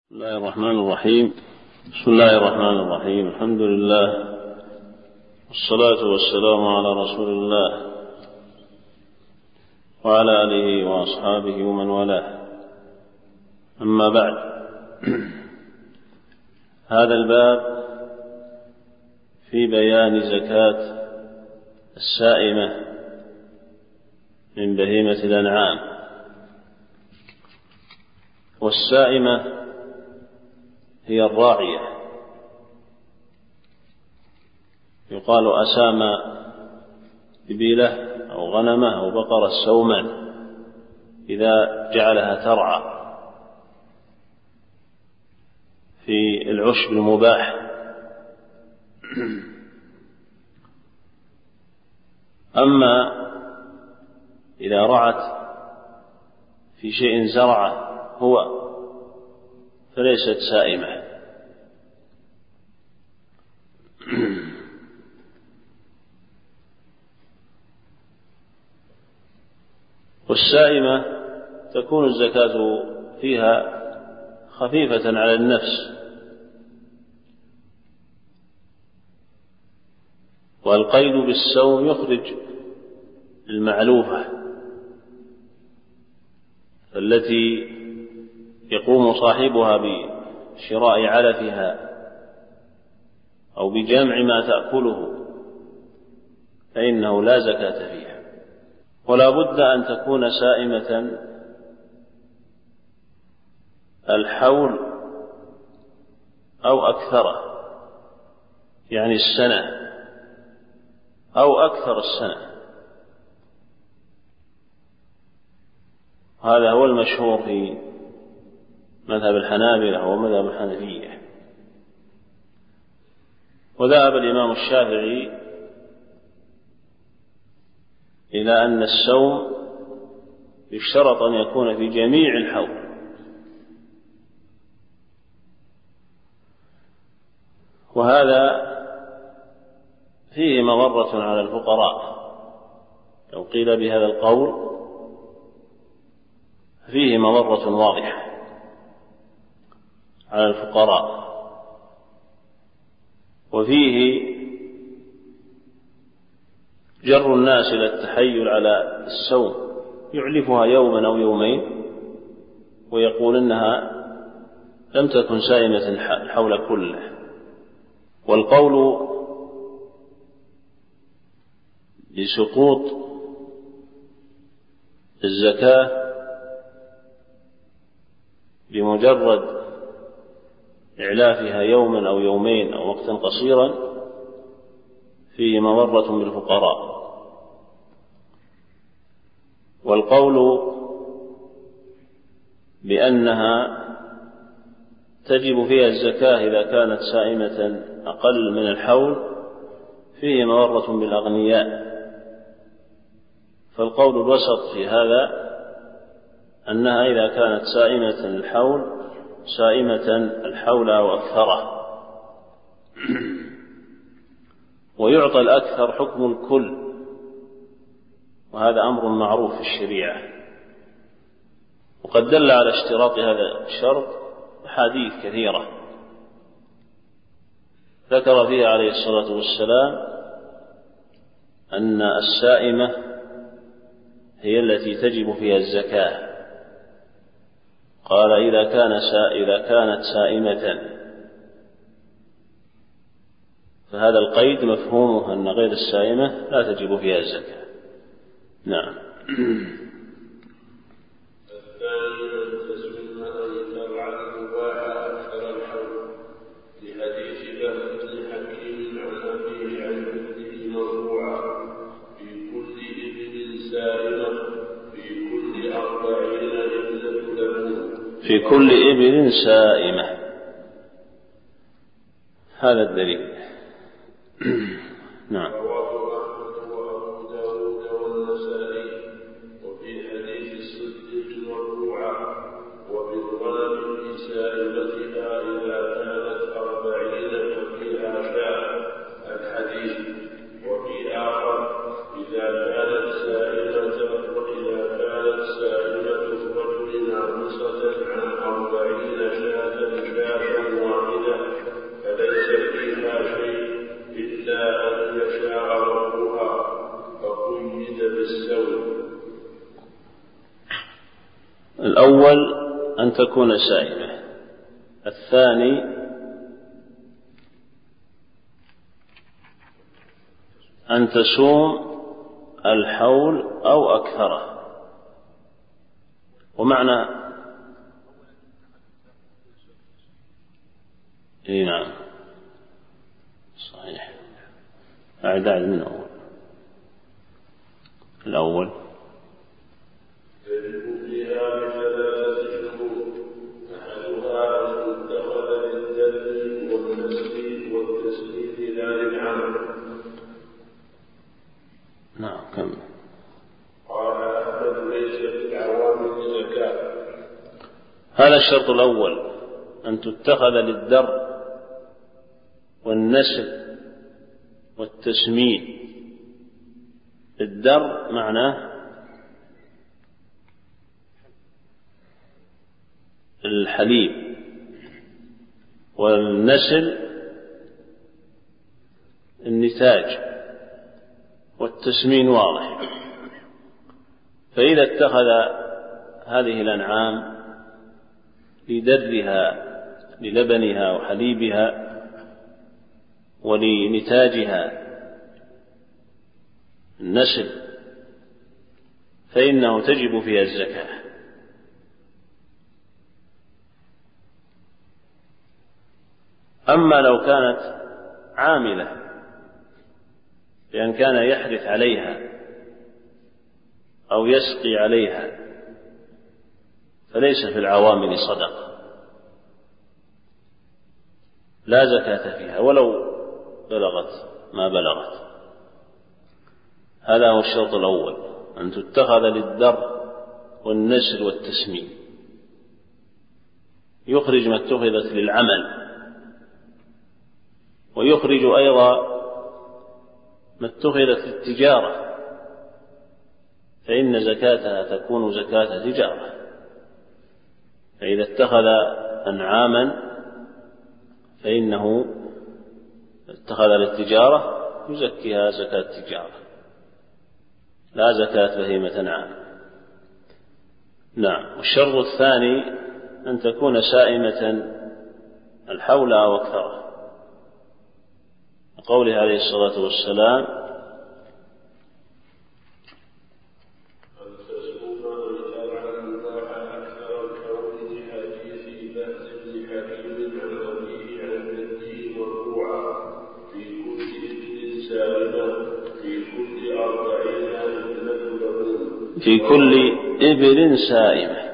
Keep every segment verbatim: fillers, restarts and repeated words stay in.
بسم الله الرحمن الرحيم بسم الله الرحمن الرحيم الحمد لله والصلاة والسلام على رسول الله وعلى آله وأصحابه ومن والاه. أما بعد، هذا الباب في بيان زكاة السائمة من بهيمة الأنعام. والسائمة هي الراعية، يقال أسام إبيله أو غنمه أو بقرة سوما إذا جعلها ترعى في العشب المباح. أما إذا رعت في شيء زرعه هو فليست سائمة. والسائمة تكون الزكاة فيها خفيفة على النفس، والقيد بالسوم يخرج المعلوفة التي يقوم صاحبها بشراء علفها أو بجمع ما تأكله فإنه لا زكاة فيها. ولا بد أن تكون سائمة الحول أو أكثره، يعني السنة أو أكثر السنة. هذا هو المشهور في مذهب الحنابلة ومذهب الحنفية. وذهب الإمام الشافعي إلى أن السوم يشترط أن يكون في جميع الحول، وهذا فيه مضرة على الفقراء. لو قيل بهذا القول فيه مضرة واضحة على الفقراء، وفيه جر الناس إلى التحيل على السوم، يعلفها يوما أو يومين ويقول إنها لم تكن سائمة الحول كله. والقول بسقوط الزكاة بمجرد إعلافها يوما أو يومين أو وقتا قصيرا فيه مضرة بالفقراء. والقول بأنها تجب فيها الزكاة إذا كانت سائمة أقل من الحول فيه مضرة بالأغنياء. فالقول الوسط في هذا أنها إذا كانت سائمة الحول سائمة الحول أو أكثره، ويعطى الأكثر حكم الكل، وهذا أمر معروف في الشريعة. وقد دل على اشتراط هذا الشرط أحاديث كثيرة ذكر فيها عليه الصلاة والسلام أن السائمة هي التي تجب فيها الزكاة. قال إذا كان إذا كانت سائمة، فهذا القيد مفهومه أن غير السائمة لا تجب فيها الزكاة. نعم. في كل إبل سائمة، هذا الدليل. نعم. وفي حديث الصديق المرفوع وبالغنم في سائمتها إذا كانت أربعين ففيها شاة الحديث. وفي آخر إذا كانت سائمة وإذا كانت سائمة الرجل ناقصة عن أربعين شاة تكون سائمة. الثاني أن تصوم الحول أو أكثره. ومعنى إيه نعم صحيح. أعد أعد من أول الأول نعم كم قال أحمد ليس في العوامل زكاة. هذا الشرط الأول أن تتخذ للدر والنسل والتسمين. الدر معناه الحليب، والنسل النتاج، والتسمين واضح. فإذا اتخذ هذه الأنعام لدرها للبنها وحليبها ولنتاجها النسل فإنه تجب فيها الزكاة. أما لو كانت عاملة بأن كان يحرث عليها أو يسقي عليها فليس في العوامل صدقة، لا زكاة فيها ولو بلغت ما بلغت. هذا هو الشرط الأول، أن تتخذ للدر والنسل والتسمين. يخرج ما اتخذت للعمل، ويخرج أيضا ما اتخذت للتجارة، فإن زكاتها تكون زكاة تجارة. فإذا اتخذ أنعاما فإنه اتخذ للتجارة يزكيها زكاة تجارة، لا زكاة بهيمة أنعام. نعم. والشرط الثاني أن تكون سائمة الحول أو أكثره، قوله عليه الصلاة والسلام في كل إبل سائمة.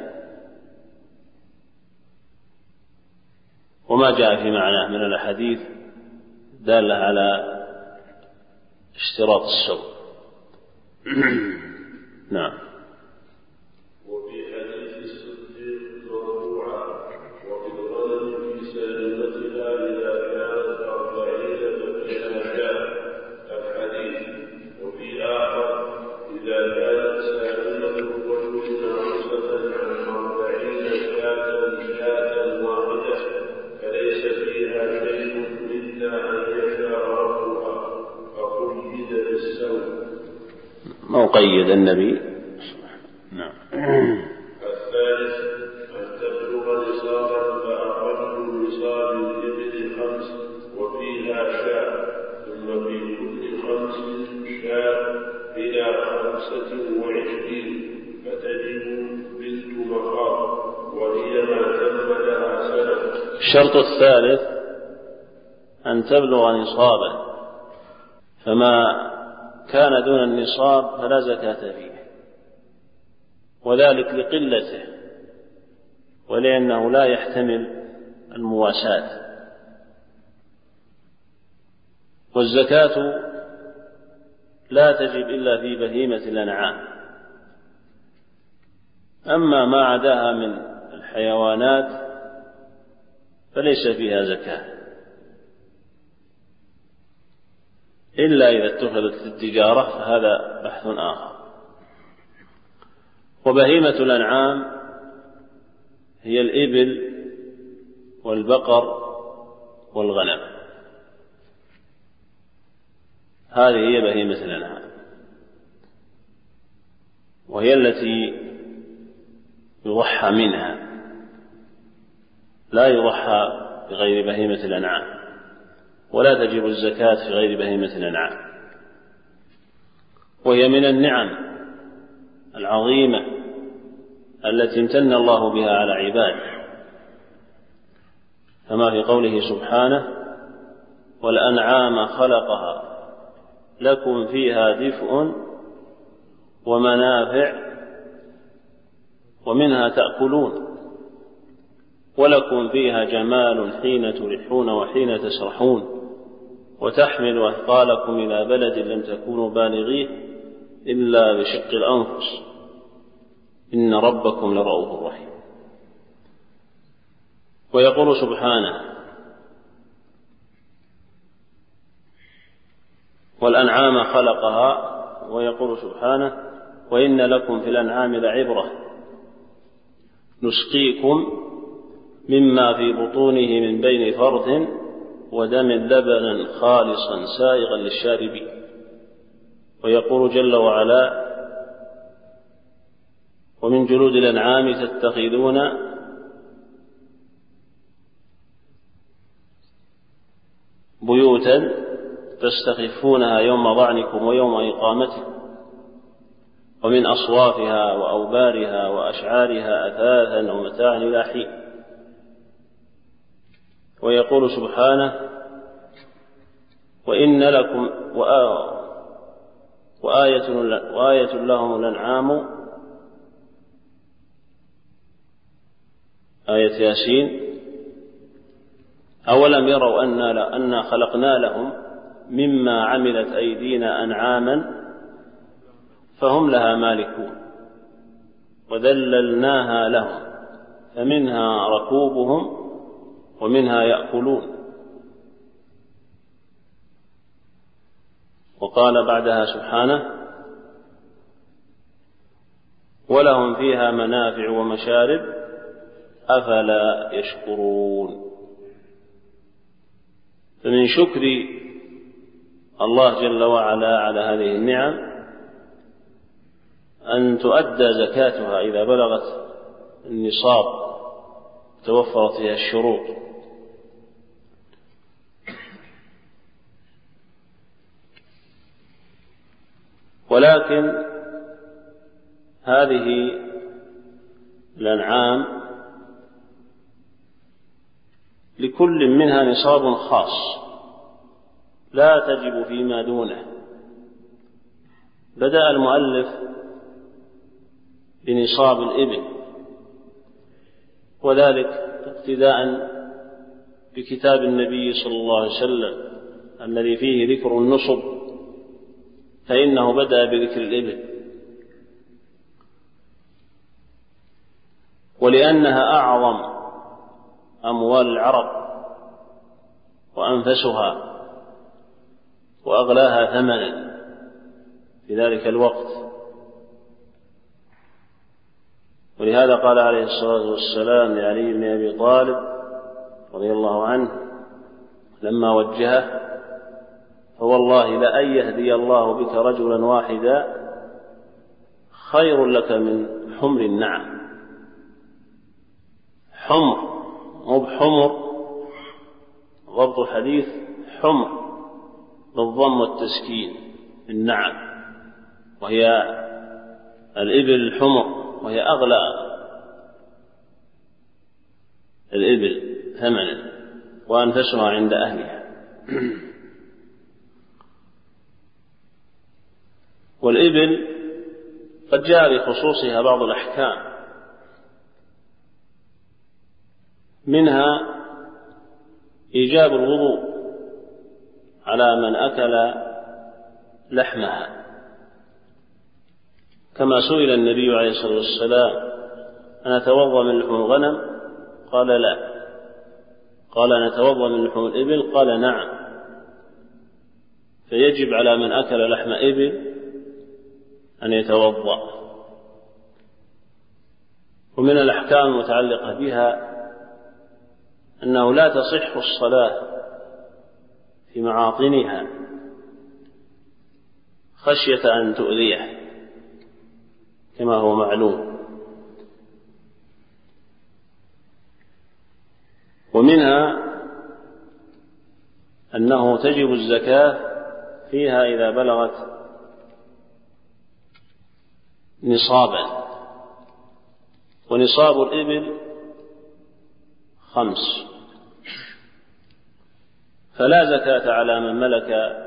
وما جاء في معناه من الأحاديث دالة على اشتراط السوق. نعم. وفي حديث الصديق مرفوعا وفي الغنم في سلمتها إذا كانت أربعين ففيها شاة الحديث. وفي آخر إذا كانت سالمة الرجل ناقصة عن أربعين شاة شاة واحدة فليس فيها شيء إلا أن يشاء ربها فقيد بالسوء. مقيد النبي. نعم. الثالث أن تبلغ نصابا فأقل نصاب الإبل خمس وفيها شاة، ثم في كل خمس شاة إلى خمسة وعشرين فتجب بنت مخاض وهي ما تم لها سنة. الشرط الثالث أن تبلغ نصابا، فما كان دون النصاب فلا زكاة فيه، وذلك لقلته ولأنه لا يحتمل المواساة. والزكاة لا تجب إلا في بهيمة الأنعام. أما ما عداها من الحيوانات فليس فيها زكاة إلا إذا اتخذت للتجارة، فهذا بحث آخر. وبهيمة الأنعام هي الإبل والبقر والغنم، هذه هي بهيمة الأنعام، وهي التي يضحى منها لا يضحى بغير بهيمة الأنعام، ولا تجب الزكاة في غير بهيمة الأنعام، وهي من النعم العظيمة التي امتن الله بها على عباده، كما في قوله سبحانه: والأنعام خلقها لكم فيها دفء ومنافع ومنها تأكلون ولكم فيها جمال حين تريحون وحين تسرحون وتحمل أثقالكم إلى بلد لم تكونوا بالغيه إلا بشق الأنفس إن ربكم لرؤوف رحيم. ويقول سبحانه: والأنعام خلقها، ويقول سبحانه: وإن لكم في الأنعام لعبرة نسقيكم مما في بطونه من بين فرث ودم لبنا خالصا سائغا للشاربين. ويقول جل وعلا: ومن جلود الأنعام تتخذون بيوتا تستخفونها يوم ضعنكم ويوم إقامتكم ومن أصوافها وأوبارها وأشعارها أثاثا ومتاعا إلى حين. ويقول سبحانه: وإن لكم وآية, وآية لهم الأنعام، آية ياسين: أولم يروا أنا, أنا خلقنا لهم مما عملت أيدينا أنعاما فهم لها مالكون وذللناها لهم فمنها ركوبهم ومنها يأكلون. وقال بعدها سبحانه: ولهم فيها منافع ومشارب أفلا يشكرون. فمن شكر الله جل وعلا على هذه النعم أن تؤدى زكاتها إذا بلغت النصاب توفرت فيها الشروط. ولكن هذه الأنعام لكل منها نصاب خاص لا تجب فيما دونه. بدأ المؤلف بنصاب الإبل، وذلك اقتداء بكتاب النبي صلى الله عليه وسلم الذي فيه ذكر النصب، فإنه بدأ بذكر الإبل، ولأنها أعظم أموال العرب وأنفسها وأغلاها ثمنا في ذلك الوقت. ولهذا قال عليه الصلاة والسلام لعلي بن أبي طالب رضي الله عنه لما وجهه: فوالله لأن يهدي الله بك رجلا واحدا خير لك من حمر النعم. حمر مو بحمر، ضبط الحديث حمر بالضم والتسكين النعم، وهي الإبل الحمر، وهي أغلى الإبل ثمنا وأنفسها عند أهلها. والإبل قد جاء بخصوصها بعض الأحكام، منها إيجاب الوضوء على من أكل لحمها، كما سئل النبي عليه الصلاة والسلام: أنا أتوضأ من لحم الغنم؟ قال لا. قال: أنا أتوضأ من لحم الإبل؟ قال نعم. فيجب على من أكل لحم إبل أن يتوضأ. ومن الأحكام المتعلقة بها أنه لا تصح الصلاة في معاطنها خشية أن تؤذيه كما هو معلوم. ومنها أنه تجب الزكاة فيها إذا بلغت نصابا، ونصاب الإبل خمس، فلا زكاة على من ملك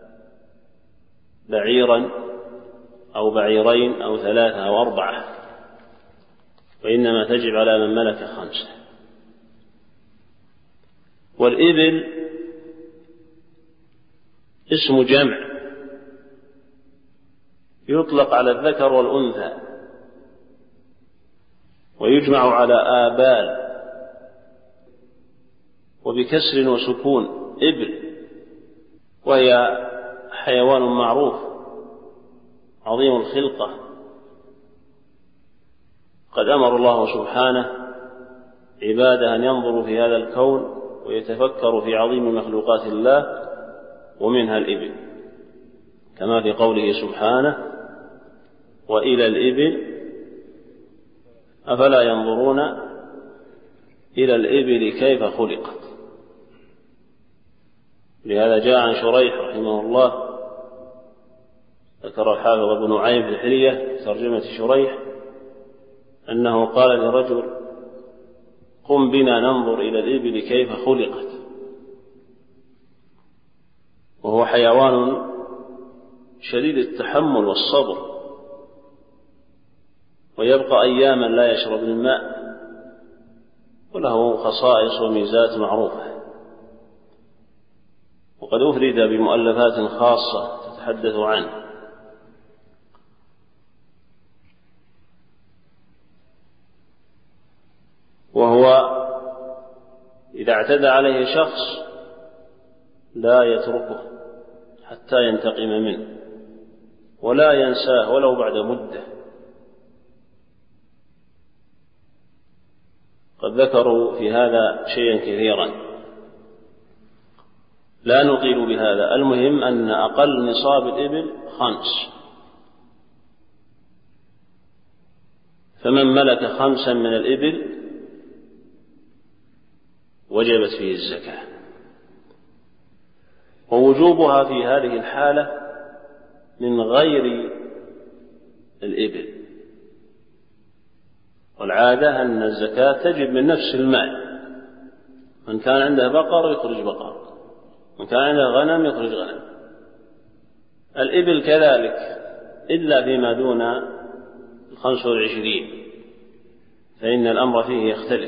بعيرا أو بعيرين أو ثلاثة أو أربعة، وإنما تجب على من ملك خمسة. والإبل اسم جمع يطلق على الذكر والأنثى، ويجمع على آبال وبكسر وسكون إبل، وهي حيوان معروف عظيم الخلقة، قد أمر الله سبحانه عباده أن ينظروا في هذا الكون ويتفكروا في عظيم مخلوقات الله، ومنها الإبل، كما في قوله سبحانه: وإلى الإبل أفلا ينظرون إلى الإبل كيف خلقت. لهذا جاء عن شريح رحمه الله، ذكر الحافظ ابن نعيم في الحلية في ترجمة شريح، أنه قال لرجل: قم بنا ننظر إلى الإبل كيف خلقت، وهو حيوان شديد التحمل والصبر، ويبقى أياما لا يشرب الماء، وله خصائص وميزات معروفة، وقد أفرد بمؤلفات خاصة تتحدث عنه. وهو إذا اعتدى عليه شخص لا يتركه حتى ينتقم منه، ولا ينساه ولو بعد مدة. قد ذكروا في هذا شيئا كثيرا، لا نطيل بهذا. المهم أن أقل نصاب الإبل خمس، فمن ملك خمسا من الإبل وجبت فيه الزكاة. ووجوبها في هذه الحالة من غير الإبل، والعادة أن الزكاة تجب من نفس المال، من كان عنده بقر يخرج بقر، من كان عنده غنم يخرج غنم. الإبل كذلك، إلا فيما دون الخمس والعشرين، فإن الأمر فيه يختلف،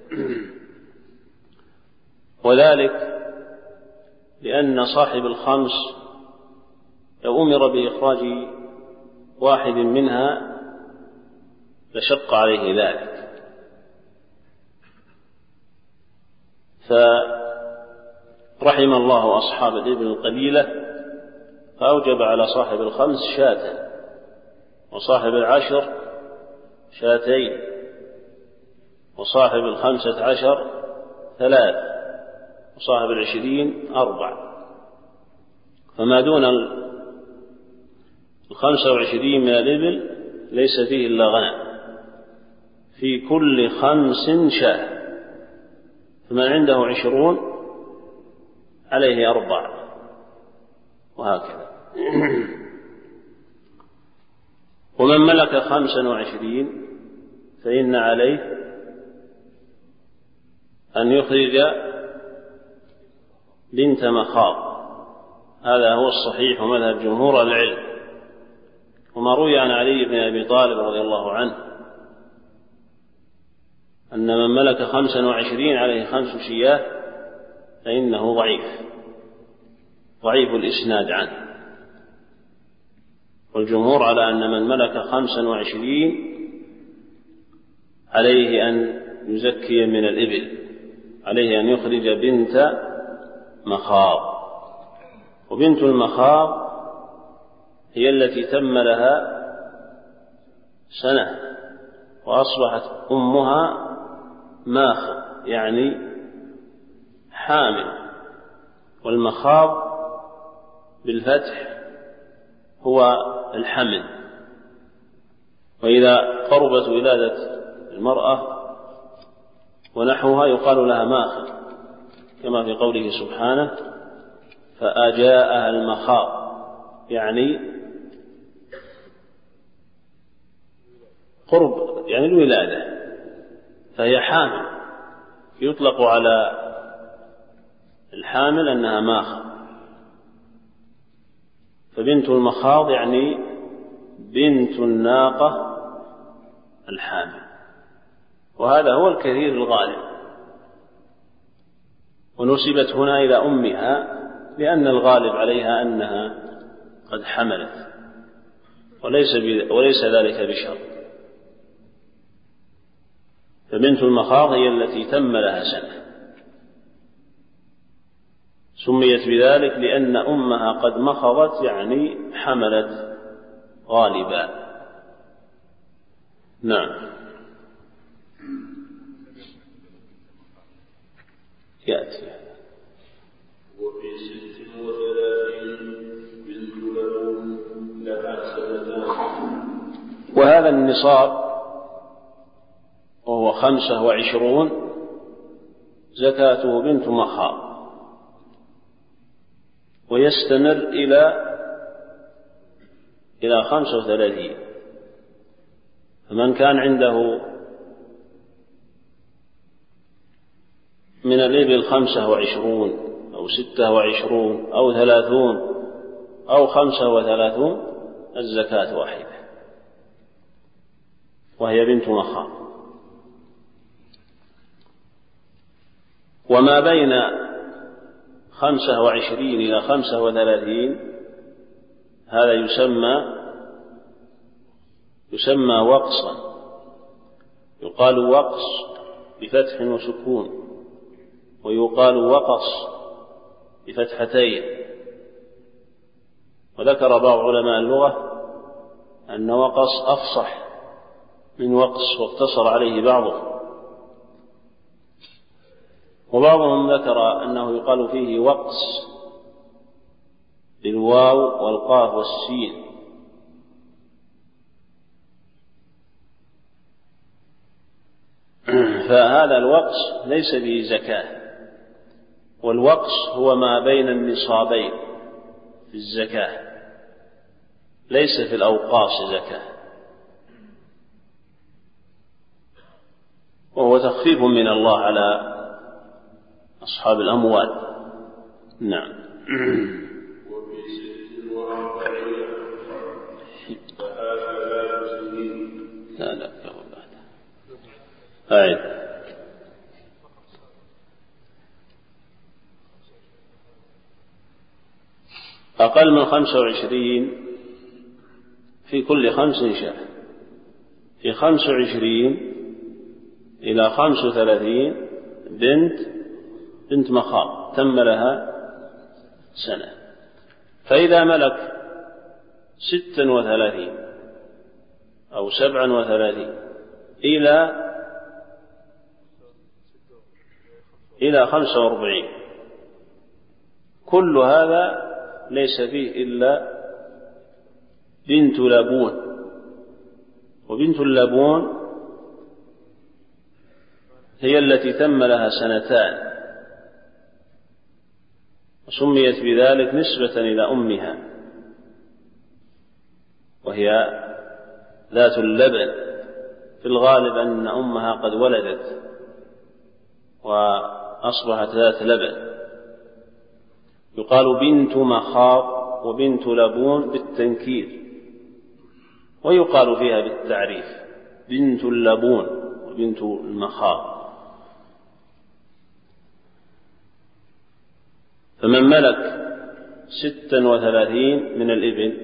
وذلك لأن صاحب الخمس لو أمر بإخراج واحد منها لشق عليه ذلك، فرحم الله أصحاب الإبل القليلة فأوجب على صاحب الخمس شاة، وصاحب العشر شاتين، وصاحب الخمسة عشر ثلاث، وصاحب العشرين أربع. فما دون الخمسة وعشرين من الإبل ليس فيه إلا غنم، في كل خمس شاة، فمن عنده عشرون عليه أربع، وهكذا. ومن ملك خمسا وعشرين فإن عليه أن يخرج بنت مخاض، هذا هو الصحيح ومذهب جمهور العلم. وما روي عن علي بن أبي طالب رضي الله عنه أن من ملك خمسا وعشرين عليه خمس شياه فإنه ضعيف ضعيف الإسناد عنه، والجمهور على أن من ملك خمسا وعشرين عليه أن يزكي من الإبل، عليه أن يخرج بنت مخاض. وبنت المخاض هي التي تم لها سنة وأصبحت أمها ماخ، يعني حامل، والمخاض بالفتح هو الحمل. وإذا قربت ولادة المرأة ونحوها يقال لها ماخ، كما في قوله سبحانه فأجاءها المخاض، يعني قرب يعني الولادة، فهي حامل، يطلق على الحامل أنها ماخض، فبنت المخاض يعني بنت الناقة الحامل، وهذا هو الكثير الغالب، ونسبت هنا إلى أمها لأن الغالب عليها أنها قد حملت، وليس, وليس ذلك بشرط. فبنت المخاض هي التي تم لها سنة، سميت بذلك لأن أمها قد مخضت يعني حملت غالبا. نعم. يأتي وفي ست وثلاثين بنت لبون لها سنتان. وهذا النصاب وهو خمسة وعشرون زكاته بنت مخاض، ويستمر إلى إلى خمسة وثلاثين. فمن كان عنده من الإبل خمسة وعشرون أو ستة وعشرون أو ثلاثون أو خمسة وثلاثون الزكاة واحدة، وهي بنت مخاض. وما بين خمسة وعشرين إلى خمسة وثلاثين هذا يسمى يسمى وقصا، يقال وقص بفتح وسكون، ويقال وقص بفتحتين. وذكر بعض علماء اللغة أن وقص أفصح من وقص، واقتصر عليه بعضهم، وبعضهم ذكر أنه يقال فيه وقص بالواو والقاف والسين. فهذا الوقص ليس به زكاة، والوقص هو ما بين النصابين في الزكاة، ليس في الأوقاص زكاة، وهو تخفيف من الله على أصحاب الأموال. نعم. وفي ست وأربعين لها ثلاث سنين. لا لا أعد. أقل من خمسة وعشرين في كل خمس شاة، في خمس وعشرين إلى خمس وثلاثين بنت بنت مخاض تم لها سنة. فإذا ملك ستا وثلاثين أو سبعا وثلاثين إلى إلى خمسة وأربعين، كل هذا ليس فيه إلا بنت لبون. وبنت اللبون هي التي تم لها سنتان، وسميت بذلك نسبة إلى أمها، وهي ذات اللبن. في الغالب أن أمها قد ولدت وأصبحت ذات لبن. يقال بنت مخاض وبنت لبون بالتنكير، ويقال فيها بالتعريف بنت اللبون وبنت المخاض. فمن ملك ستا وثلاثين من الإبل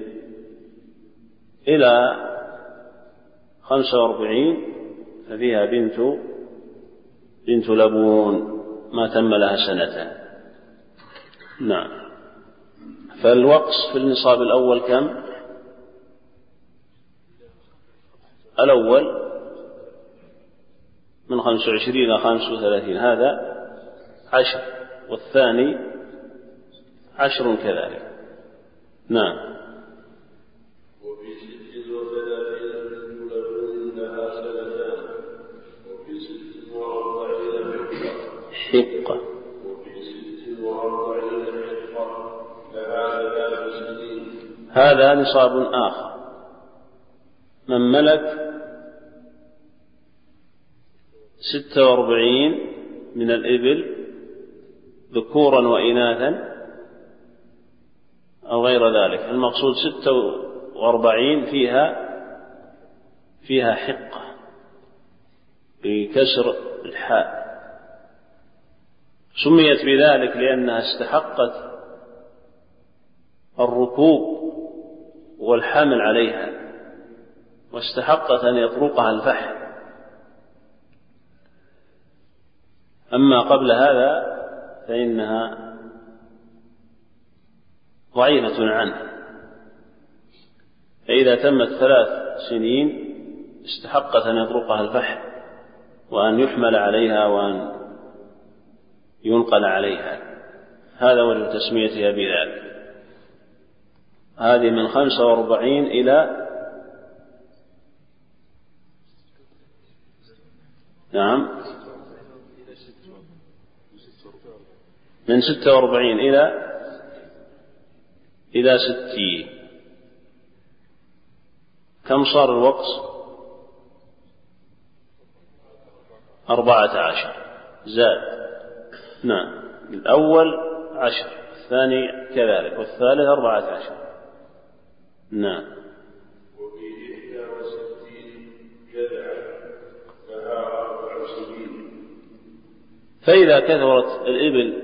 إلى خمسة وأربعين ففيها بنت بنت لبون ما تم لها سنتان. نعم. فالوقص في النصاب الأول كم؟ الأول من خمسة وعشرين إلى خمسة وثلاثين هذا عشر، والثاني عشر كذلك. نعم. وفي ست وثلاثين بنت لبون لها سنتان. وفي ست وأربعين حقة. حقة. وفي هذا نصاب آخر. من ملك ستة وأربعين من الإبل ذكورا وإناثا أو غير ذلك، المقصود ستة وأربعين فيها فيها حقة بكسر الحاء، سميت بذلك لأنها استحقت الركوب والحمل عليها، واستحقت أن يطرقها الفحل. أما قبل هذا فإنها ضعيفة عنه، فإذا تمت ثلاث سنين استحقت أن يطرقها الفحل وأن يحمل عليها وأن ينقل عليها. هذا وجه تسميتها بذلك. هذه من خمسة وأربعين إلى نعم من ستة وأربعين إلى إلى ستين. كم صار الوقت؟ أربعة عشر زاد. نعم، الأول عشر، الثاني كذلك، والثالث أربعة عشر. نعم. وفي إحدى وستين جذعا لها أربع سنين. فإذا كثرت الإبل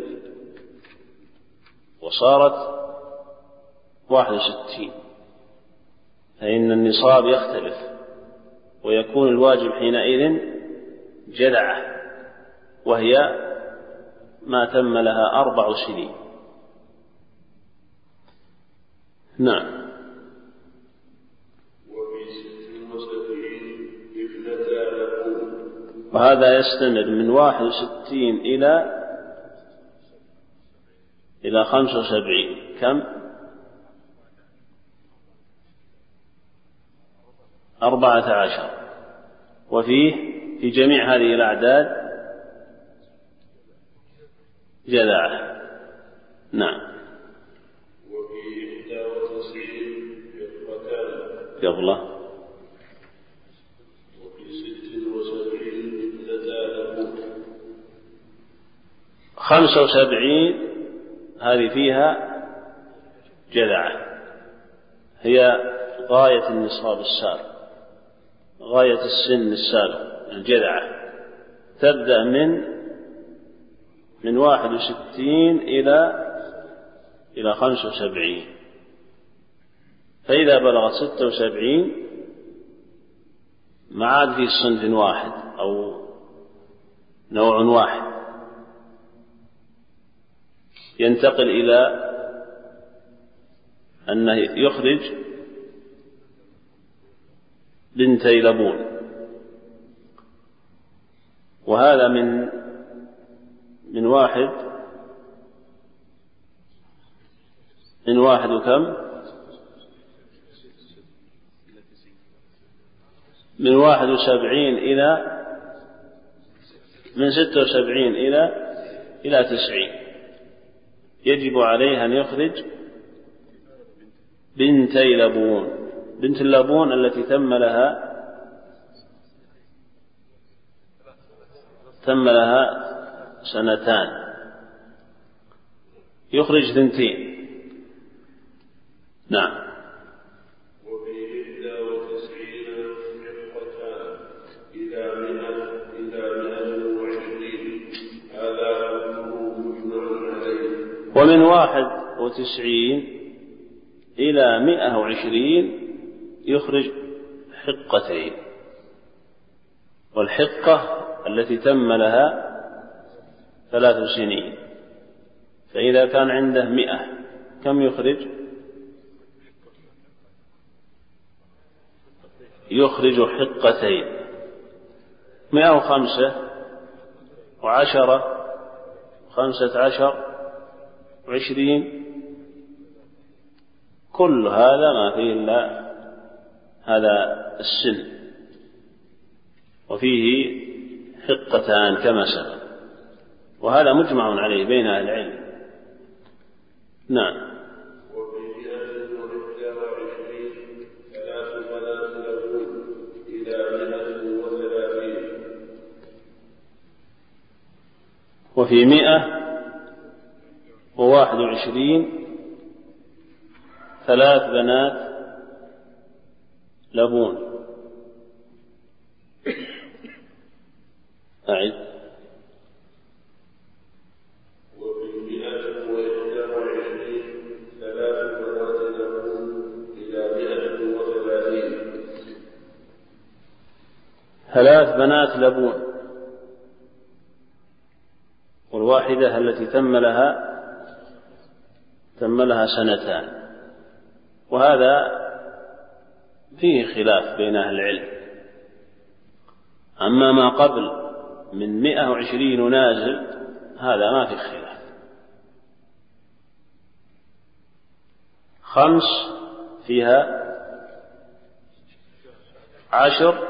وصارت واحد وستين فإن النصاب يختلف، ويكون الواجب حينئذ جذعة، وهي ما تم لها أربع سنين. نعم. وفي ست وسبعين ابنتا لبون. وهذا يستند من واحد وستين إلى إلى خمسة وسبعين. كم؟ أربعة عشر. وفيه في جميع هذه الأعداد جذعة. نعم. وفي إحدى وتسعين فقتان قبله. وفي ست وسبعين ابنتا لبون. خمسة وسبعين هذه فيها جذعة، هي غاية النصاب السابق، غاية السن السابق الجذعة، تبدأ من من واحد وستين إلى إلى خمسة وسبعين. فإذا بلغت ستة وسبعين ما عاد في صنف واحد أو نوع واحد، ينتقل إلى أنه يخرج بنتي لبون، وهذا من من واحد من واحد وكم من واحد وسبعين إلى من ستة وسبعين إلى إلى تسعين. يجب عليه أن يخرج بنتي لبون. بنت اللبون التي تم لها تم لها سنتان يخرج ثنتين. نعم. وفي إحدى وتسعين حقتان إلى مئة إلى مئة وعشرين. هذا كله مجمع عليه. ومن واحد وتسعين إلى مئة وعشرين يخرج حقتين، والحقة التي تم لها ثلاث سنين. فإذا كان عنده مئة كم يخرج؟ يخرج حقتين، مئة وخمسة وعشرة خمسة عشر وعشرين، كل هذا ما فيه إلا هذا السن، وفيه حقتان كما سبق، وهذا مجمع عليه بين أهل العلم. نعم. وفي مئة وإحدى وفي مئة وواحد وعشرين ثلاث بنات لبون. أعد. وفي مئة وإحدى وعشرين ثلاث بنات لبون إلى مئة وثلاثين. ثلاث بنات لبون، والواحدة التي تم لها تم لها سنتان، وهذا فيه خلاف بين أهل العلم. أما ما قبل من مئة وعشرين ونازل هذا ما في خلاف. خمس فيها عشر،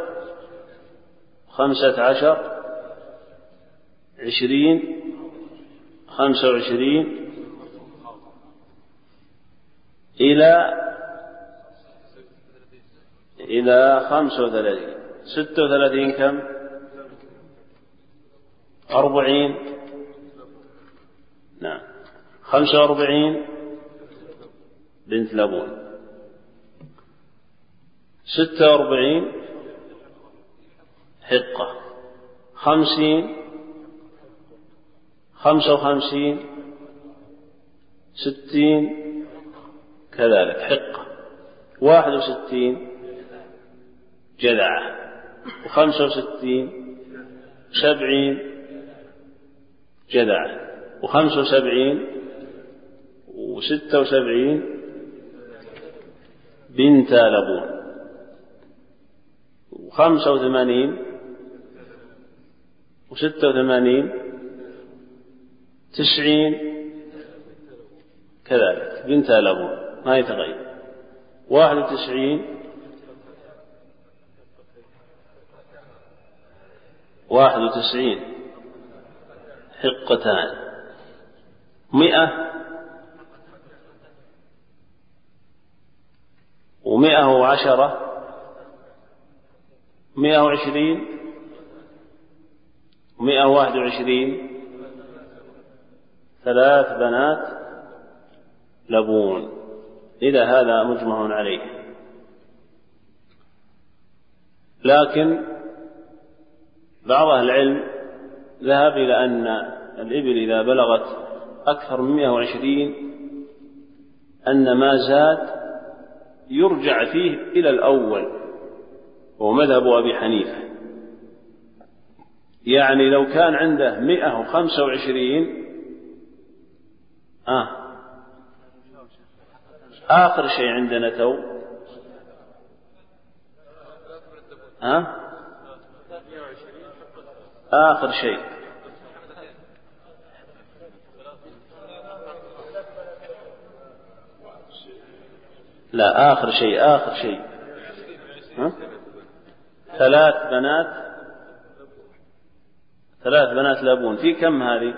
خمسة عشر، عشرين، خمسة وعشرين إلى إلى خمسة وثلاثين. ستة وثلاثين كم؟ أربعين. نعم. خمسة وأربعين بنت لبون. ستة وأربعين حقة. خمسين، خمسة وخمسين، ستين كذلك حقة. واحد وستين جذعة. وخمسة وستين سبعين جذعة. وخمسة وسبعين وستة وسبعين بنت لبون. وخمسة وثمانين وستة وثمانين تسعين كذلك بنت لبون ما يتغير. واحد وتسعين واحد وتسعين حقتان. مئة ومئة وعشرة، مئة وعشرين ومئة وواحد وعشرين ثلاث بنات لبون. إذا هذا مجمع عليه. لكن بعض أهل العلم ذهب إلى أن الإبل إذا بلغت أكثر من مئة وعشرين أن ما زاد يرجع فيه إلى الأول، وهو مذهب أبي حنيفة. يعني لو كان عنده مئة وخمسة وعشرين آه آخر شيء عندنا تو ها آخر شيء لا آخر شيء آخر شيء ها؟ ثلاث بنات ثلاث بنات لبون. في كم هذه؟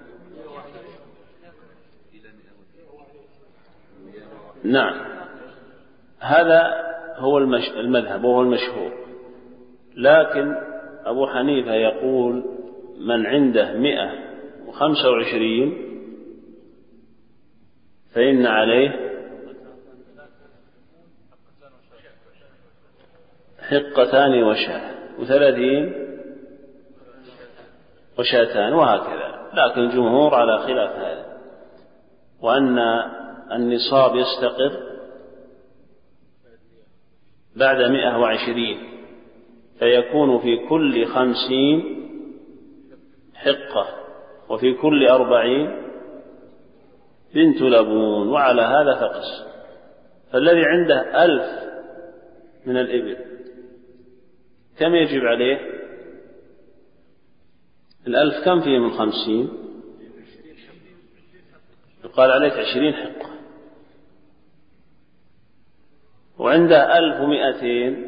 نعم. هذا هو المذهب وهو المشهور. لكن أبو حنيفة يقول من عنده مئة وخمسة وعشرين فإن عليه حقتان وشاة، وثلاثين وشاتان، وهكذا. لكن الجمهور على خلاف هذا، وأن النصاب يستقر بعد مئة وعشرين، فيكون في كل خمسين حقة، وفي كل أربعين بنت لبون. وعلى هذا فقس. فالذي عنده ألف من الإبل كم يجب عليه؟ الألف كم فيه من خمسين؟ يقال عليك عشرين حقة. وعنده ألف ومئتين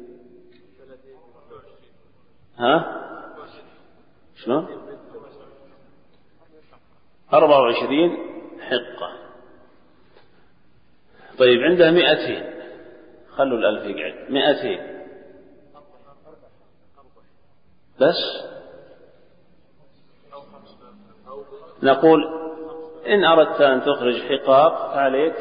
ها شنو؟ أربعة وعشرين حقة. طيب عنده مئتين، خلوا الألف يقعد. مئتين بس نقول إن أردت أن تخرج حقاق فعليك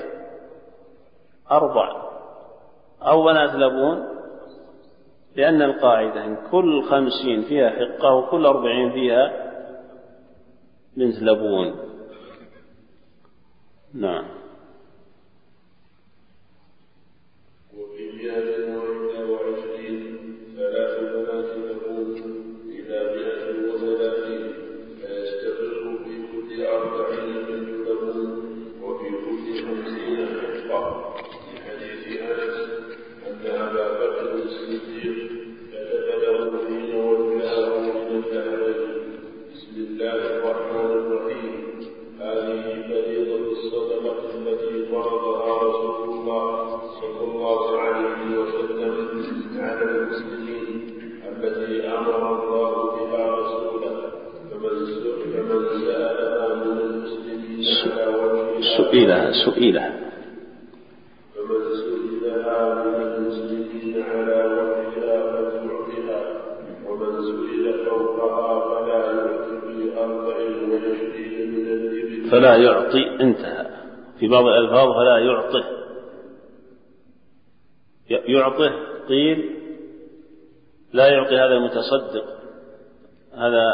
أربع أو بنات لبون، لأن القاعدة إن كل خمسين فيها حقة وكل أربعين فيها بنت لبون. نعم. سئلها سئلها فمن سئلها من المسلمين على وجهها فليعطها، ومن سئل فوقها فلا يعطي في أربع وعشرين من الإبل فلا يعطي. انتهى. في بعض الألفاظ فلا يعطه، يعطه قيل لا يعطي هذا المتصدق، هذا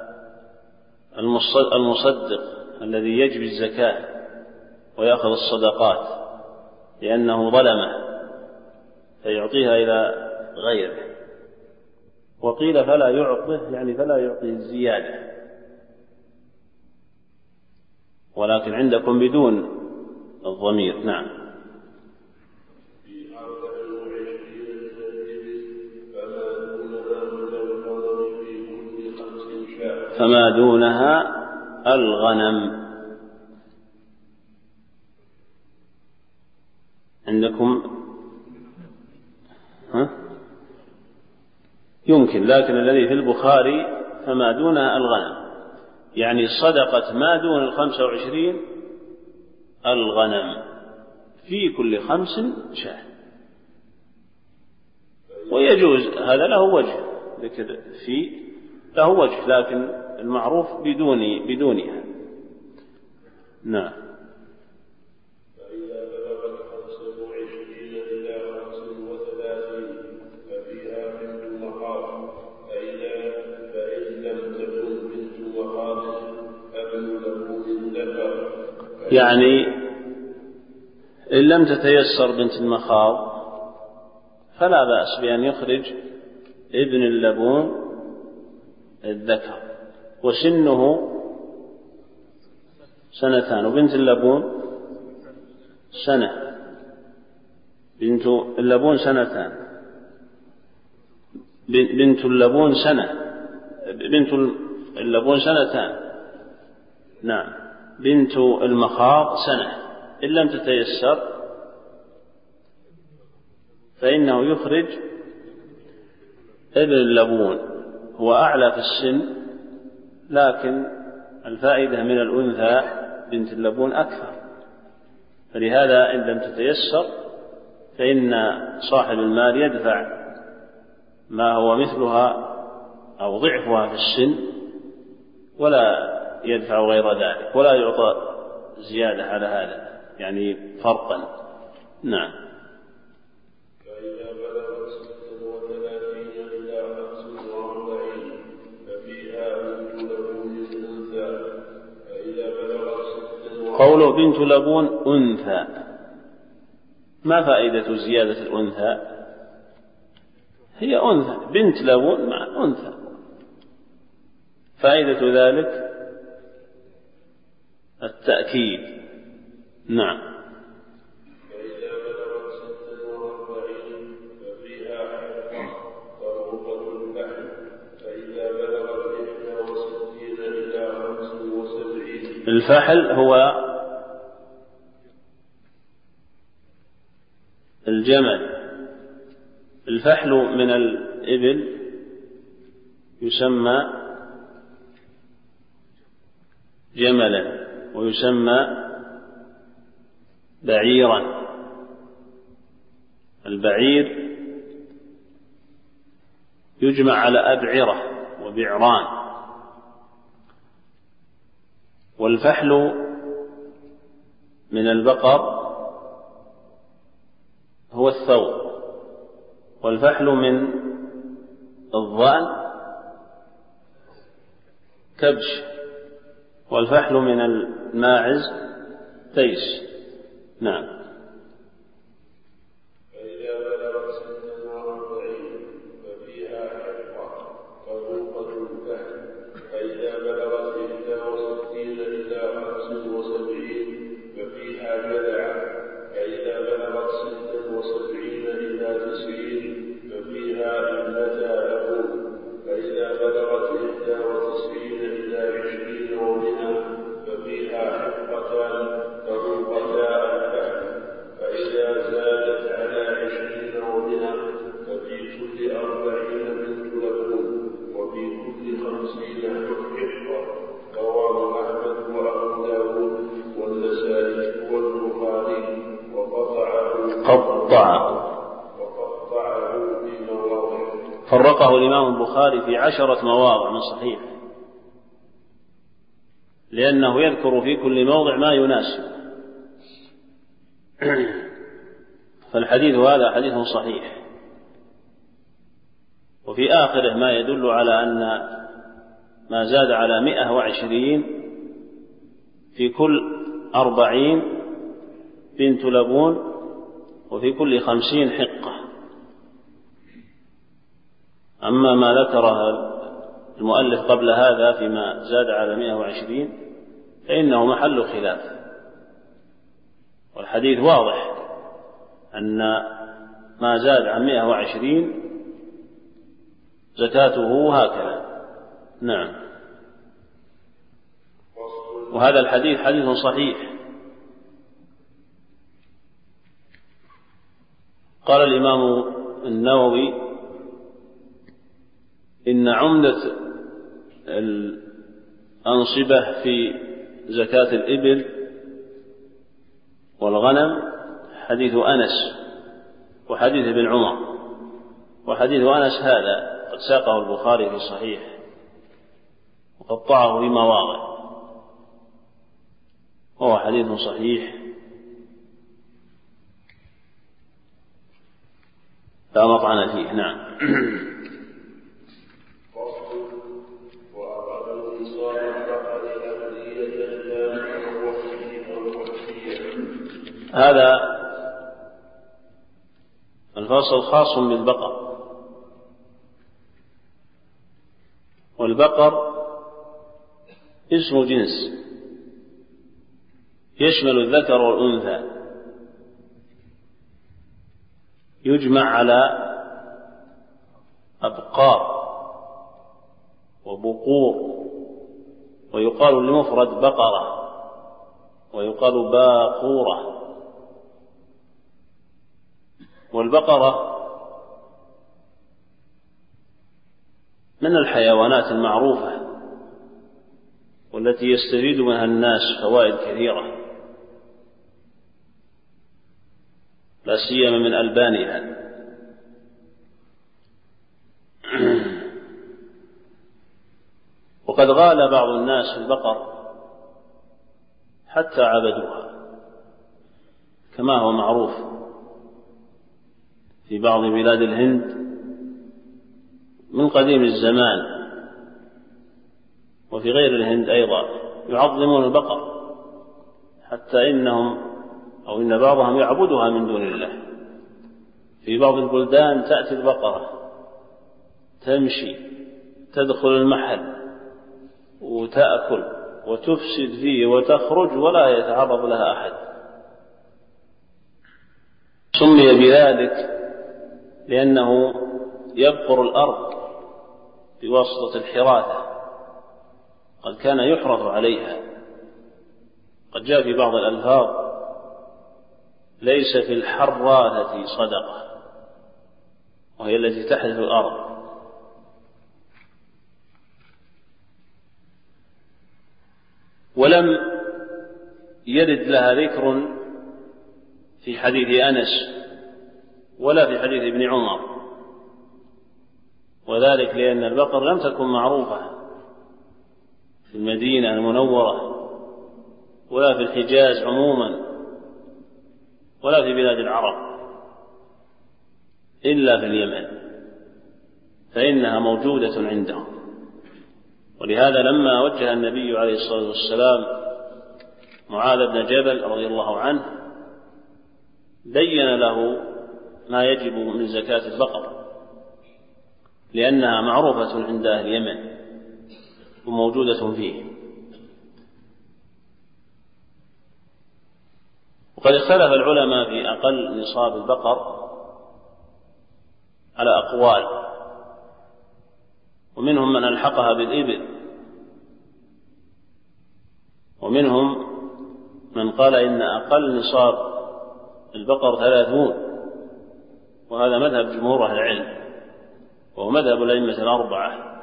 المصدق الذي يجبي الزكاة ويأخذ الصدقات لأنه ظلمه فيعطيها إلى غيره. وقيل فلا يعطه يعني فلا يعطي الزيادة، ولكن عندكم بدون الضمير. نعم. فما دونها الغنم. عندكم ها؟ يمكن، لكن الذي في البخاري فما دونها الغنم، يعني صدقة ما دون الخمسة وعشرين الغنم، في كل خمس شاة. ويجوز هذا، له وجه ذكر في له وجه، لكن المعروف بدون بدونها. نعم. فإذا بلغت خمسة وعشرين إلى خمس وثلاثين ففيها بنت مخاض، فإذا فإن لم تكن بنت مخاض فابن له الذكر. يعني إن لم تتيسر بنت المخاض فلا بأس بأن يخرج ابن اللبون الذكر، وسنه سنتان، وبنت اللبون سنة. بنت اللبون سنتان، بنت اللبون سنة، بنت اللبون سنتان. نعم. بنت المخاض سنة. إن لم تتيسر فإنه يخرج ابن اللبون، هو أعلى في السن، لكن الفائدة من الأنثى بنت اللبون أكثر، فلهذا إن لم تتيسر فإن صاحب المال يدفع ما هو مثلها أو ضعفها في السن، ولا يدفع غير ذلك، ولا يعطى زيادة على هذا، يعني فرقا. نعم. فإذا بلغت ستة وثلاثين إلى خمس وأربعين ففيها بنت لبون أنثى. فإذا بلغت ستة قوله بنت لبون أنثى، ما فائدة زيادة الأنثى؟ هي أنثى، بنت لبون مع أنثى، فائدة ذلك التأكيد. نعم. فإذا بلغت ستة وأربعين ففيها حقة ورغبة الفحل. فإذا بلغت إحدى وستين إلى خمس وسبعين. الفحل هو الجمل. الفحل من الإبل يسمى جملا ويسمى بعيرا. البعير يجمع على أبعرة وبعران، والفحل من البقر هو الثور، والفحل من الضأن كبش، والفحل من الماعز تيس. نعم. فإذا بلغت سنا وأربعين ففيها حقة كغرفة الفحل، فإذا بلغت إحدى وستين إلى خمس وسبعين ففيها جذع، فإذا بلغت ستا وسبعين إلى تسعين ففيها ابنتا له، فإذا بلغت إحدى وتسعين إلى عشرين ومنها ففيها حقتان كغرفتا الفحل، فإذا زادت على عشرين ومنها ففي كل أربعين بنت لبون، وفي كل خمسين حقة. رواه أحمد وأبو داود والنسائي والبخاري وقطعه قطعه وقطعه في مواضع. فرقه الإمام البخاري في عشرة مواضع من صحيح، لأنه يذكر في كل موضع ما يناسب. فالحديث هذا حديث صحيح، وفي آخره ما يدل على أن ما زاد على مئة وعشرين في كل أربعين بنت لبون، وفي كل خمسين حقة. أما ما ذكره المؤلف قبل هذا فيما زاد على مئة وعشرين فإنه محل خلاف، والحديث واضح أن ما زاد عن مئة وعشرين زكاته هكذا. نعم. وهذا الحديث حديث صحيح. قال الإمام النووي إن عمدة الأنصبة في زكاة الإبل والغنم حديث أنس وحديث ابن عمر، وحديث أنس هذا قد ساقه البخاري في صحيح وقطعه في مواضع، وهو حديث صحيح لا مطعن فيه. نعم. هذا الفصل خاص بالبقر، والبقر اسم جنس يشمل الذكر والأنثى، يجمع على أبقار وبقور، ويقال لمفرد بقرة ويقال باقورة. والبقرة من الحيوانات المعروفة والتي يستفيد منها الناس فوائد كثيرة، لا سيما من ألبانها. وقد غال بعض الناس في البقر حتى عبدوها كما هو معروف في بعض بلاد الهند من قديم الزمان، وفي غير الهند أيضا يعظمون البقر، حتى إنهم أو إن بعضهم يعبدها من دون الله. في بعض البلدان تأتي البقرة تمشي تدخل المحل وتأكل وتفسد فيه وتخرج ولا يتعرض لها أحد. سمي بذلك لأنه يبقر الأرض بواسطة الحراثة، قد كان يحرث عليها. قد جاء في بعض الألفاظ ليس في الحراثة صدقة، وهي التي تحرث الأرض. ولم يرد لها ذكر في حديث أنس ولا في حديث ابن عمر، وذلك لأن البقر لم تكن معروفة في المدينة المنورة ولا في الحجاز عموما ولا في بلاد العرب إلا في اليمن، فإنها موجودة عندهم. ولهذا لما وجه النبي عليه الصلاة والسلام معاذ بن جبل رضي الله عنه بين له ما يجب من زكاة البقر، لأنها معروفة عند أهل اليمن وموجودة فيه. وقد اختلف العلماء في أقل نصاب البقر على أقوال، ومنهم من ألحقها بالإبل، ومنهم من قال إن أقل نصاب البقر ثلاثون، وهذا مذهب جمهور أهل العلم وهو مذهب الأئمة الأربعة.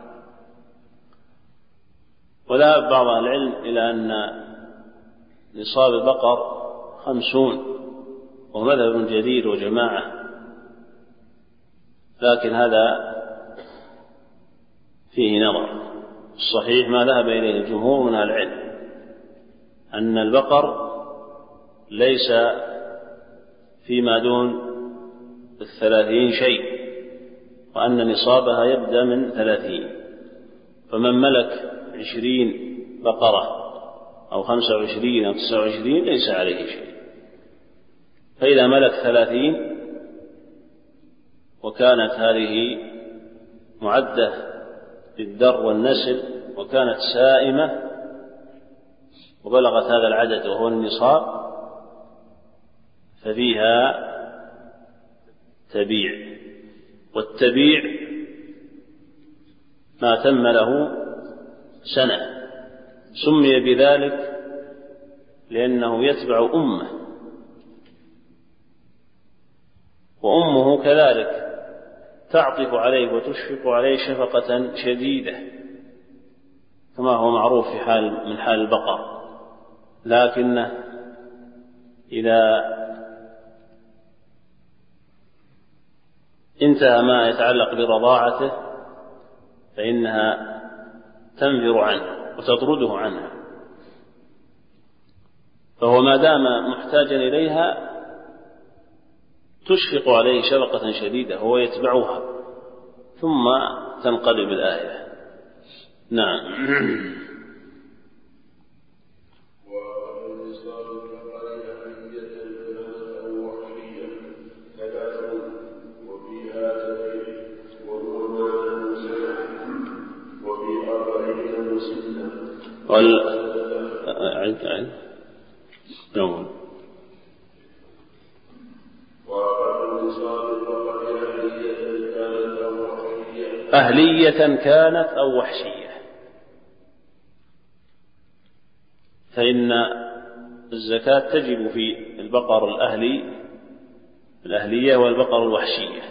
وذهب بعض أهل العلم إلى أن نصاب البقر خمسون، وهو مذهب جديد وجماعة، لكن هذا فيه نظر. الصحيح ما ذهب إليه الجمهور من أهل العلم أن البقر ليس فيما دون الثلاثين شيء، وأن نصابها يبدأ من ثلاثين، فمن ملك عشرين بقرة أو خمسة وعشرين أو تسعة وعشرين ليس عليه شيء. فإذا ملك ثلاثين وكانت هذه معدة للدر والنسل وكانت سائمة وبلغت هذا العدد وهو النصاب، ففيها تبيع، والتبيع ما تم له سنة، سمي بذلك لأنه يتبع أمه، وأمه كذلك تعطف عليه وتشفق عليه شفقة شديدة كما هو معروف في حال من حال البقر، لكنه إذا انتهى ما يتعلق برضاعته فإنها تنفر عنه وتطرده عنها، فهو ما دام محتاجا إليها تشفق عليه شفقة شديدة وهو يتبعها، ثم تنقلب الآية. نعم. وال عد عد يوم أهلية كانت أو وحشية، فإن الزكاة تجب في البقر الأهلي الأهلية والبقر الوحشية،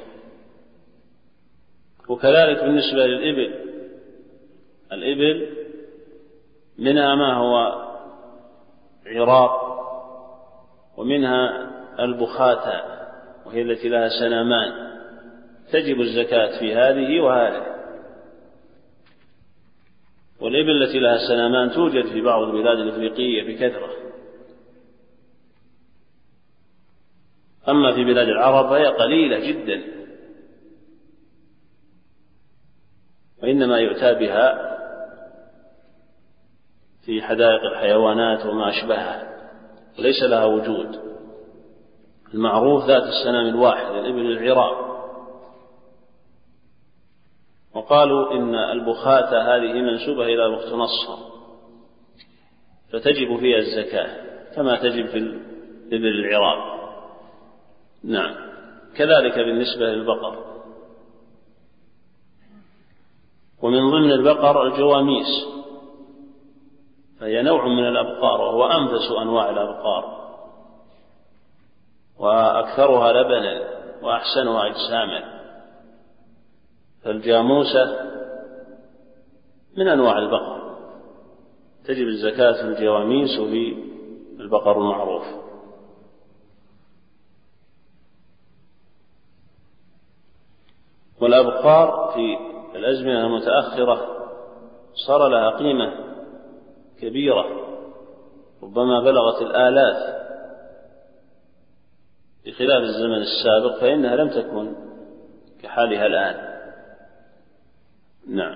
وكذلك بالنسبة للإبل. الإبل منها ما هو عراق، ومنها البخاتة وهي التي لها سنامان، تجب الزكاة في هذه وهذه. والإبل التي لها سنامان توجد في بعض البلاد الإفريقية بكثرة، أما في بلاد العرب فهي قليلة جدا، وإنما يؤتى بها في حدائق الحيوانات وما أشبهها، وليس لها وجود. المعروف ذات السنام الواحد الإبل العراق. وقالوا إن البخاتة هذه منسوبة إلى الأخت نصر، فتجب فيها الزكاة كما تجب في الإبل العراق. نعم. كذلك بالنسبة للبقر. ومن ضمن البقر الجواميس، فهي نوع من الأبقار، وهو أنفس أنواع الأبقار وأكثرها لبنا وأحسنها أجساما. فالجاموسة من أنواع البقر، تجب الزكاة في الجواميس وفي البقر المعروف. والأبقار في الأزمنة المتأخرة صار لها قيمة كبيرة، ربما بلغت الآلاف بخلاف الزمن السابق، فإنها لم تكن كحالها الآن. نعم.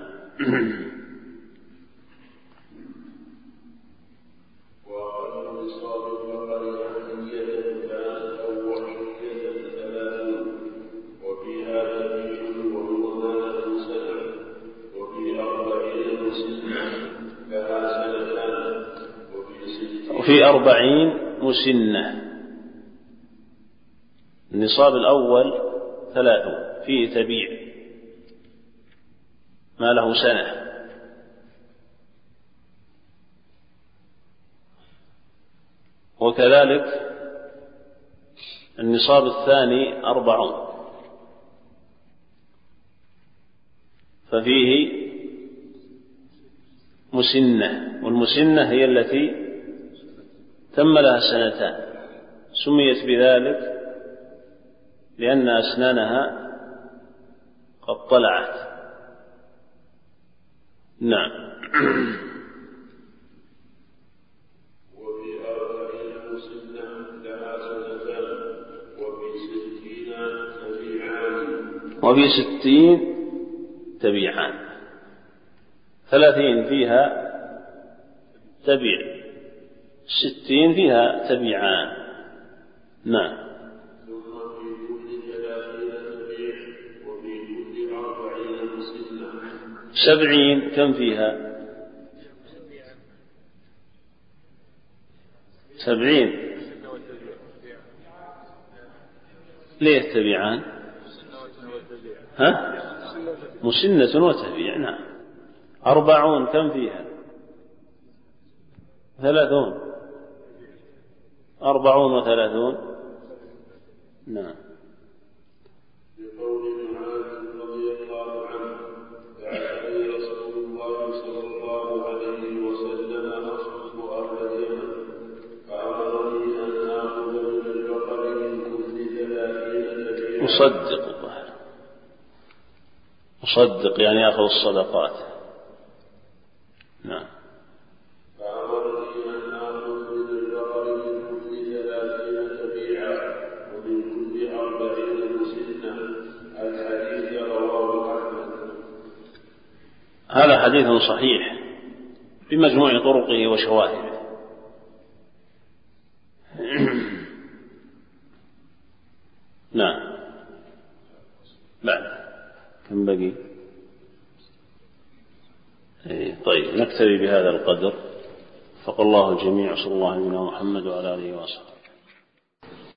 وفي أربعين مسنة. النصاب الأول ثلاثون، فيه تبيع ما له سنة، وكذلك النصاب الثاني أربعون، ففيه مسنة، والمسنة هي التي تم لها سنتان، سميت بذلك لأن أسنانها قد طلعت. نعم. وفي أربعين مسنة لها سنتان وفي ستين تبيعان. وفي ستين تبيعان، ثلاثين فيها تبيع، ستين فيها تبيعان. نعم. سبعين كم فيها؟ سبعين ليه تبيعان؟ ها؟ مسنة وتبيع. نعم. أربعون كم فيها؟ ثلاثون. أربعون وثلاثون. نعم. مصدق مصدق يعني يأخذ الصدقات. نعم. فأمرني أن آخذ من البقر من كل ثلاثين تبيعا ومن كل أربعين مسنة. الحديث رواه أحمد. هذا حديث صحيح بمجموع طرقه وشواهده. نعم. بعد كم بقي؟ طيب نكتفي بهذا القدر. فقال الله الجميع. صلى الله عليه وسلم محمد وعلى آله وصحبه.